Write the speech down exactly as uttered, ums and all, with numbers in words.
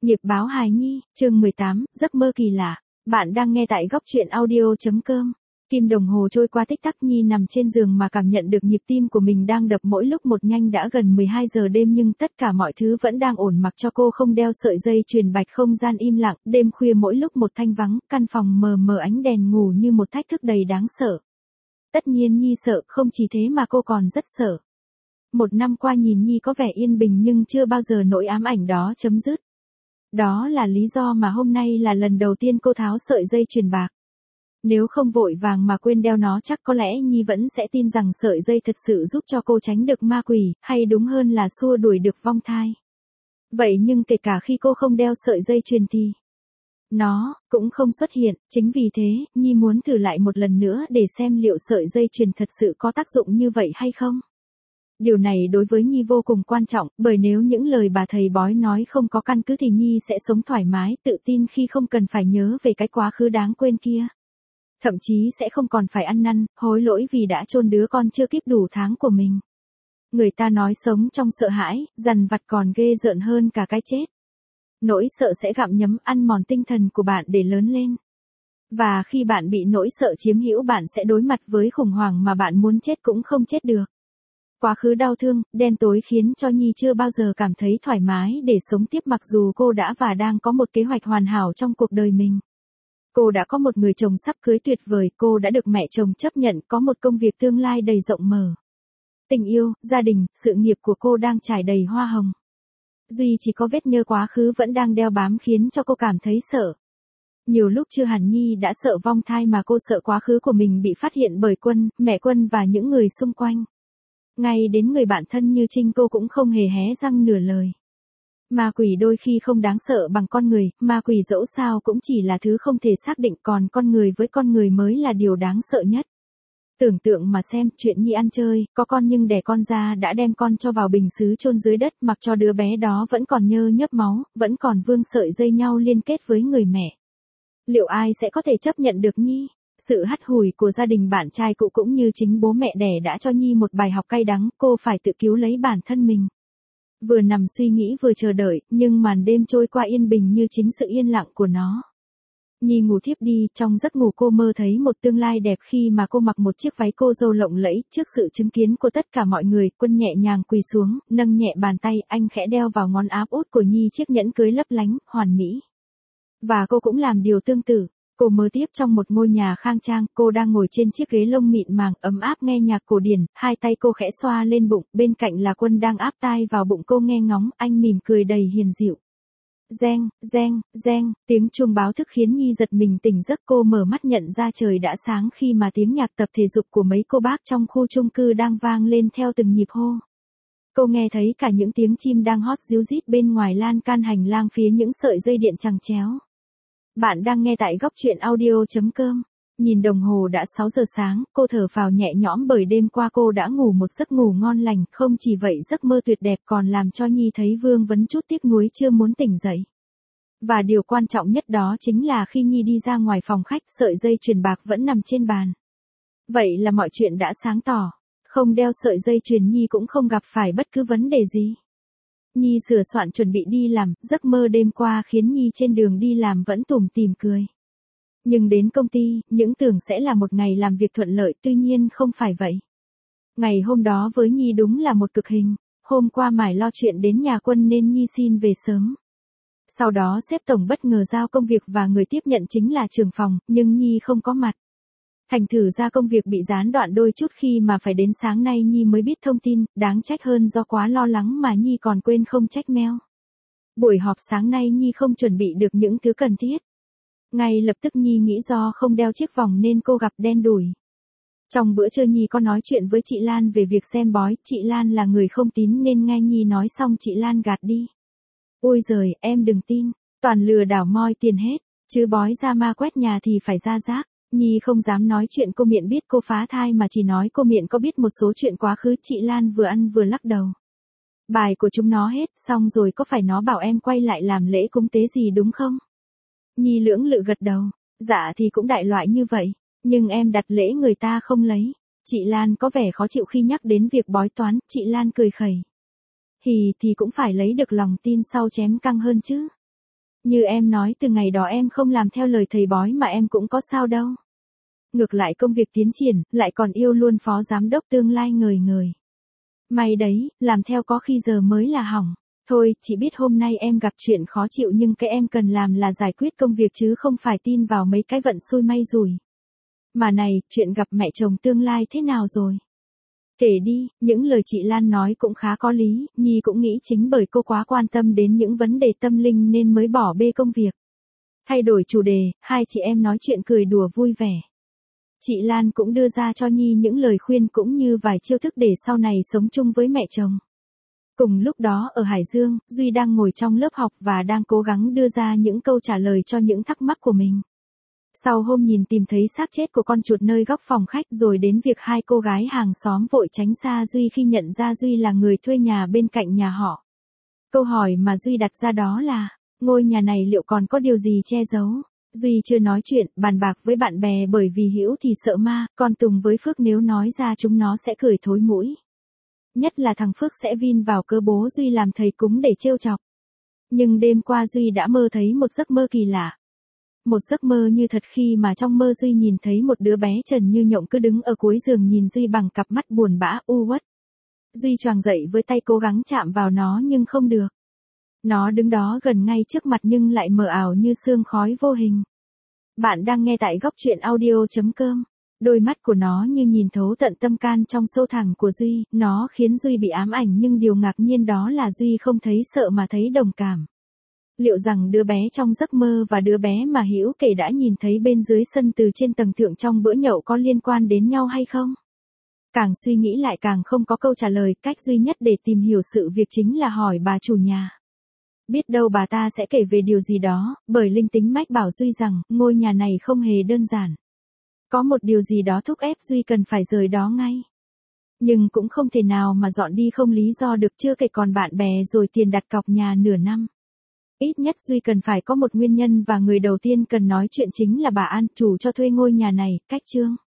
Nghiệp báo hài nhi, chương mười tám, giấc mơ kỳ lạ. Bạn đang nghe tại góc truyện audio.com. Kim đồng hồ trôi qua tích tắc, Nhi nằm trên giường mà cảm nhận được nhịp tim của mình đang đập mỗi lúc một nhanh. Đã gần mười hai giờ đêm nhưng tất cả mọi thứ vẫn đang ổn, mặc cho cô không đeo sợi dây chuyền bạch. Không gian im lặng, đêm khuya mỗi lúc một thanh vắng, căn phòng mờ mờ ánh đèn ngủ như một thách thức đầy đáng sợ. Tất nhiên Nhi sợ, không chỉ thế mà cô còn rất sợ. Một năm qua nhìn Nhi có vẻ yên bình nhưng chưa bao giờ nỗi ám ảnh đó chấm dứt. Đó là lý do mà hôm nay là lần đầu tiên cô tháo sợi dây chuyền bạc. Nếu không vội vàng mà quên đeo nó chắc có lẽ Nhi vẫn sẽ tin rằng sợi dây thật sự giúp cho cô tránh được ma quỷ, hay đúng hơn là xua đuổi được vong thai. Vậy nhưng kể cả khi cô không đeo sợi dây chuyền thì nó cũng không xuất hiện. Chính vì thế, Nhi muốn thử lại một lần nữa để xem liệu sợi dây chuyền thật sự có tác dụng như vậy hay không. Điều này đối với Nhi vô cùng quan trọng, bởi nếu những lời bà thầy bói nói không có căn cứ thì Nhi sẽ sống thoải mái, tự tin khi không cần phải nhớ về cái quá khứ đáng quên kia. Thậm chí sẽ không còn phải ăn năn, hối lỗi vì đã chôn đứa con chưa kịp đủ tháng của mình. Người ta nói sống trong sợ hãi, dằn vặt còn ghê rợn hơn cả cái chết. Nỗi sợ sẽ gặm nhấm, ăn mòn tinh thần của bạn để lớn lên. Và khi bạn bị nỗi sợ chiếm hữu, bạn sẽ đối mặt với khủng hoảng mà bạn muốn chết cũng không chết được. Quá khứ đau thương, đen tối khiến cho Nhi chưa bao giờ cảm thấy thoải mái để sống tiếp, mặc dù cô đã và đang có một kế hoạch hoàn hảo trong cuộc đời mình. Cô đã có một người chồng sắp cưới tuyệt vời, cô đã được mẹ chồng chấp nhận, có một công việc tương lai đầy rộng mở. Tình yêu, gia đình, sự nghiệp của cô đang trải đầy hoa hồng. Duy chỉ có vết nhơ quá khứ vẫn đang đeo bám khiến cho cô cảm thấy sợ. Nhiều lúc chưa hẳn Nhi đã sợ vong thai mà cô sợ quá khứ của mình bị phát hiện bởi Quân, mẹ Quân và những người xung quanh. Ngay đến người bạn thân như Trinh cô cũng không hề hé răng nửa lời. Ma quỷ đôi khi không đáng sợ bằng con người, ma quỷ dẫu sao cũng chỉ là thứ không thể xác định, còn con người với con người mới là điều đáng sợ nhất. Tưởng tượng mà xem, chuyện Nhi ăn chơi, có con nhưng đẻ con ra đã đem con cho vào bình sứ chôn dưới đất, mặc cho đứa bé đó vẫn còn nhơ nhớp máu, vẫn còn vương sợi dây nhau liên kết với người mẹ. Liệu ai sẽ có thể chấp nhận được Nhi? Sự hắt hủi của gia đình bạn trai cũ cũng như chính bố mẹ đẻ đã cho Nhi một bài học cay đắng, cô phải tự cứu lấy bản thân mình. Vừa nằm suy nghĩ vừa chờ đợi, nhưng màn đêm trôi qua yên bình như chính sự yên lặng của nó. Nhi ngủ thiếp đi, trong giấc ngủ cô mơ thấy một tương lai đẹp khi mà cô mặc một chiếc váy cô dâu lộng lẫy, trước sự chứng kiến của tất cả mọi người. Quân nhẹ nhàng quỳ xuống, nâng nhẹ bàn tay, anh khẽ đeo vào ngón áp út của Nhi chiếc nhẫn cưới lấp lánh, hoàn mỹ. Và cô cũng làm điều tương tự. Cô mơ tiếp trong một ngôi nhà khang trang, cô đang ngồi trên chiếc ghế lông mịn màng, ấm áp nghe nhạc cổ điển, hai tay cô khẽ xoa lên bụng, bên cạnh là Quân đang áp tai vào bụng cô nghe ngóng, anh mỉm cười đầy hiền dịu. Reng, reng, reng, tiếng chuông báo thức khiến Nhi giật mình tỉnh giấc, cô mở mắt nhận ra trời đã sáng khi mà tiếng nhạc tập thể dục của mấy cô bác trong khu chung cư đang vang lên theo từng nhịp hô. Cô nghe thấy cả những tiếng chim đang hót ríu rít bên ngoài lan can hành lang phía những sợi dây điện chằng chéo. Bạn đang nghe tại góc truyện audio.com. Nhìn đồng hồ đã sáu giờ sáng, cô thở phào nhẹ nhõm bởi đêm qua cô đã ngủ một giấc ngủ ngon lành, không chỉ vậy giấc mơ tuyệt đẹp còn làm cho Nhi thấy vương vấn chút tiếc nuối chưa muốn tỉnh dậy. Và điều quan trọng nhất đó chính là khi Nhi đi ra ngoài phòng khách, sợi dây chuyền bạc vẫn nằm trên bàn. Vậy là mọi chuyện đã sáng tỏ, không đeo sợi dây chuyền Nhi cũng không gặp phải bất cứ vấn đề gì. Nhi sửa soạn chuẩn bị đi làm, giấc mơ đêm qua khiến Nhi trên đường đi làm vẫn tủm tỉm cười. Nhưng đến công ty, những tưởng sẽ là một ngày làm việc thuận lợi, tuy nhiên không phải vậy. Ngày hôm đó với Nhi đúng là một cực hình, hôm qua mải lo chuyện đến nhà Quân nên Nhi xin về sớm. Sau đó sếp tổng bất ngờ giao công việc và người tiếp nhận chính là trưởng phòng, nhưng Nhi không có mặt. Thành thử ra công việc bị gián đoạn đôi chút khi mà phải đến sáng nay Nhi mới biết thông tin, đáng trách hơn do quá lo lắng mà Nhi còn quên không check mail. Buổi họp sáng nay Nhi không chuẩn bị được những thứ cần thiết. Ngay lập tức Nhi nghĩ do không đeo chiếc vòng nên cô gặp đen đủi. Trong bữa trưa Nhi có nói chuyện với chị Lan về việc xem bói, chị Lan là người không tín nên nghe Nhi nói xong chị Lan gạt đi. Ôi giời, em đừng tin, toàn lừa đảo moi tiền hết, chứ bói ra ma quét nhà thì phải ra rác. Nhi không dám nói chuyện cô Miện biết cô phá thai mà chỉ nói cô Miện có biết một số chuyện quá khứ. Chị Lan vừa ăn vừa lắc đầu. Bài của chúng nó hết, xong rồi có phải nó bảo em quay lại làm lễ cúng tế gì đúng không? Nhi lưỡng lự gật đầu. Dạ thì cũng đại loại như vậy, nhưng em đặt lễ người ta không lấy. Chị Lan có vẻ khó chịu khi nhắc đến việc bói toán, chị Lan cười khẩy. Hì thì cũng phải lấy được lòng tin sau chém căng hơn chứ. Như em nói từ ngày đó em không làm theo lời thầy bói mà em cũng có sao đâu. Ngược lại công việc tiến triển, lại còn yêu luôn phó giám đốc tương lai ngời ngời. May đấy, làm theo có khi giờ mới là hỏng. Thôi, chỉ biết hôm nay em gặp chuyện khó chịu nhưng cái em cần làm là giải quyết công việc chứ không phải tin vào mấy cái vận xui may rủi. Mà này, chuyện gặp mẹ chồng tương lai thế nào rồi? Kể đi, những lời chị Lan nói cũng khá có lý, Nhi cũng nghĩ chính bởi cô quá quan tâm đến những vấn đề tâm linh nên mới bỏ bê công việc. Thay đổi chủ đề, hai chị em nói chuyện cười đùa vui vẻ. Chị Lan cũng đưa ra cho Nhi những lời khuyên cũng như vài chiêu thức để sau này sống chung với mẹ chồng. Cùng lúc đó ở Hải Dương, Duy đang ngồi trong lớp học và đang cố gắng đưa ra những câu trả lời cho những thắc mắc của mình. Sau hôm nhìn tìm thấy xác chết của con chuột nơi góc phòng khách rồi đến việc hai cô gái hàng xóm vội tránh xa Duy khi nhận ra Duy là người thuê nhà bên cạnh nhà họ. Câu hỏi mà Duy đặt ra đó là, ngôi nhà này liệu còn có điều gì che giấu? Duy chưa nói chuyện, bàn bạc với bạn bè bởi vì Hữu thì sợ ma, còn Tùng với Phước nếu nói ra chúng nó sẽ cười thối mũi. Nhất là thằng Phước sẽ vin vào cơ bố Duy làm thầy cúng để trêu chọc. Nhưng đêm qua Duy đã mơ thấy một giấc mơ kỳ lạ. Một giấc mơ như thật khi mà trong mơ Duy nhìn thấy một đứa bé trần như nhộng cứ đứng ở cuối giường nhìn Duy bằng cặp mắt buồn bã u uất. Duy choàng dậy với tay cố gắng chạm vào nó nhưng không được. Nó đứng đó gần ngay trước mặt nhưng lại mờ ảo như sương khói vô hình. Bạn đang nghe tại góc truyện audio chấm com. Đôi mắt của nó như nhìn thấu tận tâm can trong sâu thẳm của Duy, nó khiến Duy bị ám ảnh nhưng điều ngạc nhiên đó là Duy không thấy sợ mà thấy đồng cảm. Liệu rằng đứa bé trong giấc mơ và đứa bé mà Hữu kể đã nhìn thấy bên dưới sân từ trên tầng thượng trong bữa nhậu có liên quan đến nhau hay không? Càng suy nghĩ lại càng không có câu trả lời, cách duy nhất để tìm hiểu sự việc chính là hỏi bà chủ nhà. Biết đâu bà ta sẽ kể về điều gì đó, bởi linh tính mách bảo Duy rằng, ngôi nhà này không hề đơn giản. Có một điều gì đó thúc ép Duy cần phải rời đó ngay. Nhưng cũng không thể nào mà dọn đi không lý do được, chưa kể còn bạn bè rồi tiền đặt cọc nhà nửa năm. Ít nhất Duy cần phải có một nguyên nhân và người đầu tiên cần nói chuyện chính là bà An, chủ cho thuê ngôi nhà này, cách chương.